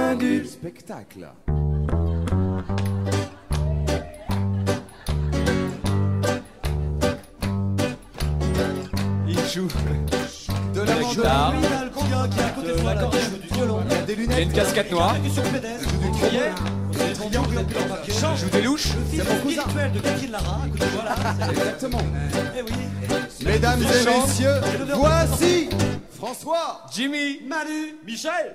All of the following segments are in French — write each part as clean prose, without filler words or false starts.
fin du spectacle. Il joue De la guitare, mandoline, qui est à côté de moi, là, qui joue du violon, il y a des il y a lunettes, une casquette noire, il joue du cuillère, des triangles en remarqué. il joue des louches. C'est mon cousin de Catherine Lara, écoutez, voilà. Exactement. Eh oui. Mesdames et chante. messieurs, voici François, Jimmy, Manu, Michel.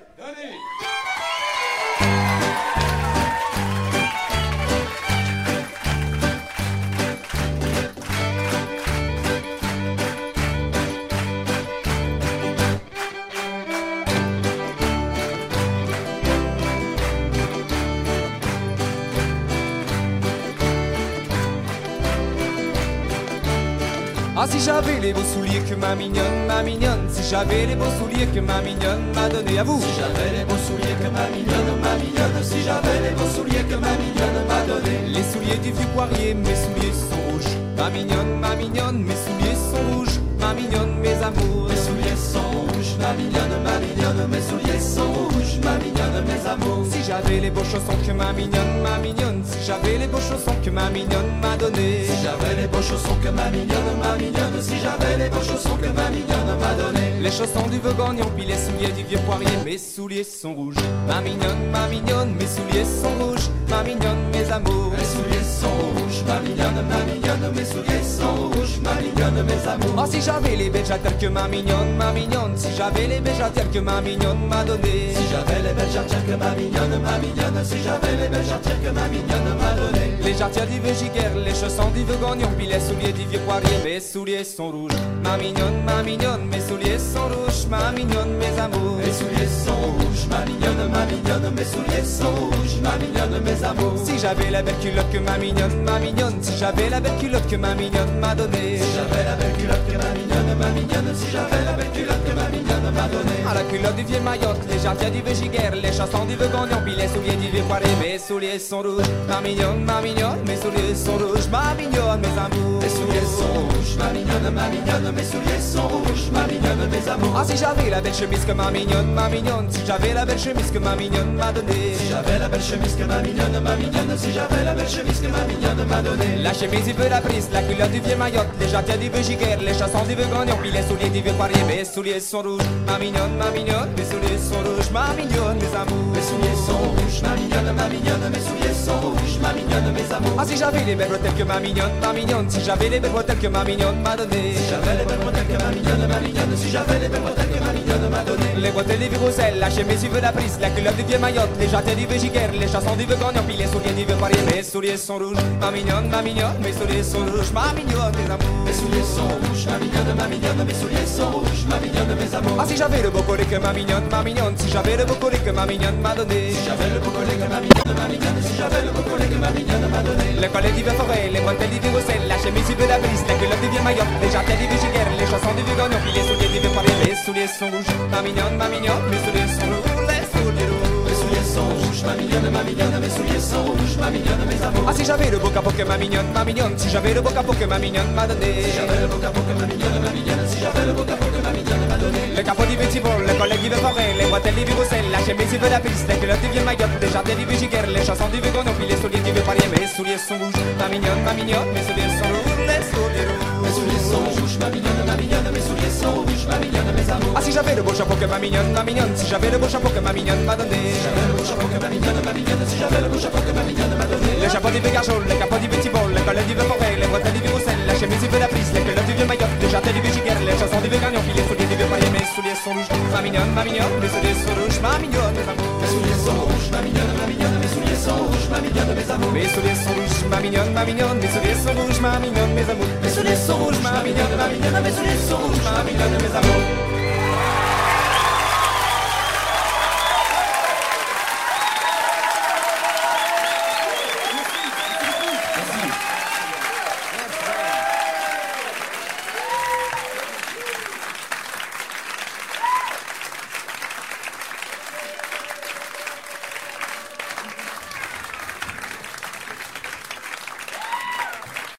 Ah, si j'avais les beaux souliers que ma mignonne, si j'avais les beaux souliers que ma mignonne m'a donné à vous. Si j'avais les beaux souliers que ma mignonne, si j'avais les beaux souliers que ma mignonne m'a donné. Les souliers du vieux poirier, mes souliers sont rouges. Ma mignonne, mes souliers sont rouges. Ma mignonne, mes amours, Mes souliers sont rouges, ma mignonne, mes souliers sont rouges, ma mignonne, mes amours. si j'avais les beaux chaussons que ma mignonne, si j'avais les beaux chaussons que ma mignonne m'a donné. Si j'avais les beaux chaussons que ma mignonne, si j'avais les beaux chaussons que ma mignonne m'a donné. Les chaussons du Vogagnon, puis les souliers du vieux poirier, mes souliers sont rouges. Ma mignonne, mes souliers sont rouges. Ma mignonne, mes amours, Mes souliers sont rouges, ma mignonne, mes souliers sont rouges, ma mignonne, mes amours. oh, si j'avais les belles jarretières que ma mignonne, si j'avais les belles jarretières que ma mignonne m'a donné. Si j'avais les belles jarretières que ma mignonne, si j'avais les belles jarretières que ma mignonne m'a donné. Les jarretières du vieux Giguère, les chaussons du vieux Gagnon, puis les souliers du vieux poirier, mes souliers sont rouges. Ma mignonne, mes souliers sont rouges. Ma mignonne, mes amours, Mes souliers sont rouges, ma mignonne, mes souliers sont rouges, ma mignonne, mes amours. si j'avais la belle culotte que ma mignonne, si j'avais la belle culotte que ma mignonne m'a donné. Si j'avais la belle culotte que ma mignonne, si j'avais la belle culotte que ma mignonne m'a donné. À la culotte du vieux Mayotte, les jarretières du vieux Giguère, les chansons du vieux Gagnon, puis les souliers du vieux poirier, mes souliers sont rouges. Ma mignonne, mes souliers sont rouges. Ma mignonne, mes amours, Mes souliers sont rouges, ma mignonne, mes souliers sont rouges, ma mignonne, mes amours. ah, si j'avais la belle chemise que ma mignonne, si j'avais la belle chemise que ma mignonne m'a donné. Si j'avais la belle chemise que ma mignonne, si j'avais la belle chemise que ma mignonne m'a donné. La chemise du vieux Laprise, la culotte du vieux Mayotte, les jarretières du vieux Giguère, les chansons du vieux Gagnon, puis les souliers du vieux poirier, mes souliers sont rouges. Ma mignonne, mes souliers sont rouges. Ma mignonne, mes amours, Mes souliers sont rouges, ma mignonne, mes souliers sont rouges, ma mignonne, mes amours. ah, si j'avais les belles bretelles que ma mignonne, si j'avais les belles bretelles que ma mignonne m'a donné. Si j'avais les belles bretelles que ma mignonne, si j'avais les belles bretelles que ma mignonne m'a donné. Les bretelles du vieux Roussel, la chemise du vieux Laprise, la culotte du vieux Mayotte, les jarretières du vieux Giguère, les chansons du vieux Gagnon, puis les souliers du vieux poirier, mes souliers sont rouges. Ma mignonne, mes souliers sont rouges. Ma mignonne, mes amours, Mes souliers sont rouges, ma mignonne, mes souliers sont rouges, ma mignonne, mes amours. ah, si j'avais le beau collet que ma mignonne, si j'avais le beau collet que ma mignonne m'a donné. Si j'avais le beau collet que ma mignonne, si j'avais le beau collet que ma mignonne m'a donné. Le collet du vieux Forêt, les bretelles du vieux Roussel, la chemise du vieux Laprise, la culotte du vieux Mayotte, les jarretières du vieux Giguère, les chansons du vieux Gagnon, puis les souliers du vieux poirier, mes souliers sont rouges. Ma mignonne, mes souliers sont rouges. Les souliers rouges. Mes souliers sont rouges, ma mignonne, mes souliers sont rouges, ma mignonne, mes amours. Ah, si j'avais le beau capot que ma mignonne, si j'avais le beau capot que ma mignonne m'a donné. Si j'avais le beau capot que ma mignonne, si j'avais le beau capot que ma mignonne m'a donné. Le capot du petit vol, le collet du vieux Forêt, les bretelles du vieux Roussel, la chemise du vieux Laprise, la culotte du vieux Mayotte, les jarretières du vieux Giguère, les chansons du vieux Gagnon, puis les souliers du vieux poirier, mes souliers sont rouges. Ma mignonne, mes souliers sont rouges. Les souliers rouges. Mes souliers sont rouges, ma mignonne, mes souliers sont rouges, ma mignonne, mes amours. Ah, si j'avais le beau chapeau que ma mignonne, si j'avais le beau chapeau que ma mignonne m'a donné. Si j'avais le beau chapeau que ma mignonne, si j'avais le beau chapeau que ma mignonne m'a donné. Le chapeau du vieux Garchol, le capot du petit bol, le collet du vieux Forêt, les bretelles du vieux Roussel, la chemise du vieux Laprise, la culotte du vieux Mayotte, les jarretières du vieux Giguère, les chansons du vieux Gagnon, puis les souliers du vieux poirier, mes souliers sont rouges. Ma mignonne, mes souliers sont rouges. Ma mignonne, mes amours, Mes souliers sont rouges, ma mignonne, mes souliers sont rouges, ma mignonne, mes amours. mes souliers sont rouges. Ma mignonne, mes souliers sont rouges. Ma mignonne, mes amours, Mes souliers sont rouges, ma mignonne, mes souliers sont rouges, ma mignonne, mes amours.